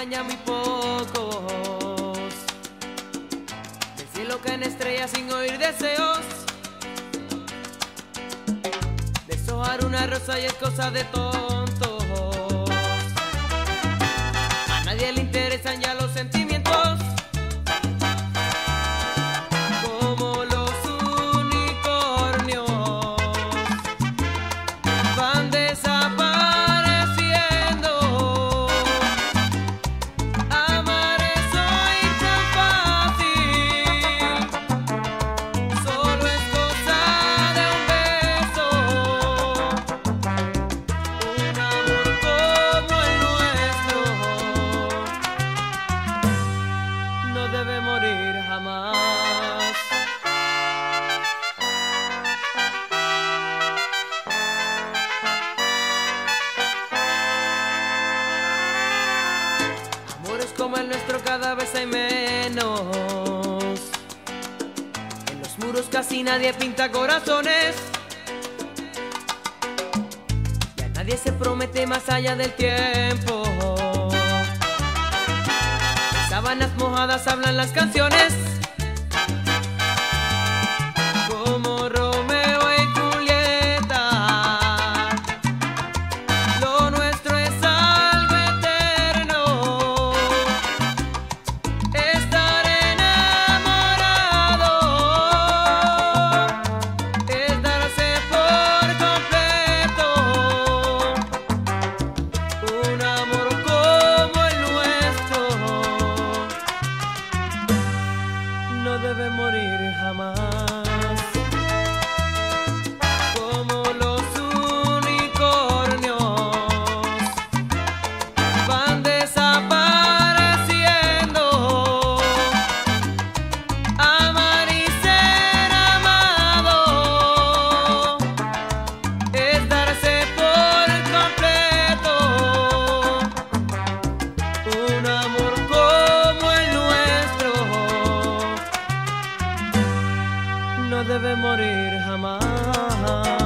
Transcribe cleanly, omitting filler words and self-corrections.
quedan ya muy pocos. Del cielo caen estrellas sin oír deseos. Deshojar una rosa y es cosa de tontos. A nadie le interesan ya los sentimientos. Como los unicornios van desapareciendo. Amar es hoy tan fácil, solo es cosa de un beso. Un amor como el nuestro no debe morir jamás. Amores como el nuestro cada vez hay menos. En los muros casi nadie pinta corazones. Ya nadie se promete más allá del tiempo. En sábanas mojadas hablan las canciones. Como Romeo y Julieta, lo nuestro es algo eterno. Estar enamorado es darse por completo. Un amor como el nuestro no debe morir jamás. Como los unicornios van desapareciendo. Amar y ser amado es darse por completo. Un amor como el nuestro no debe morir jamás.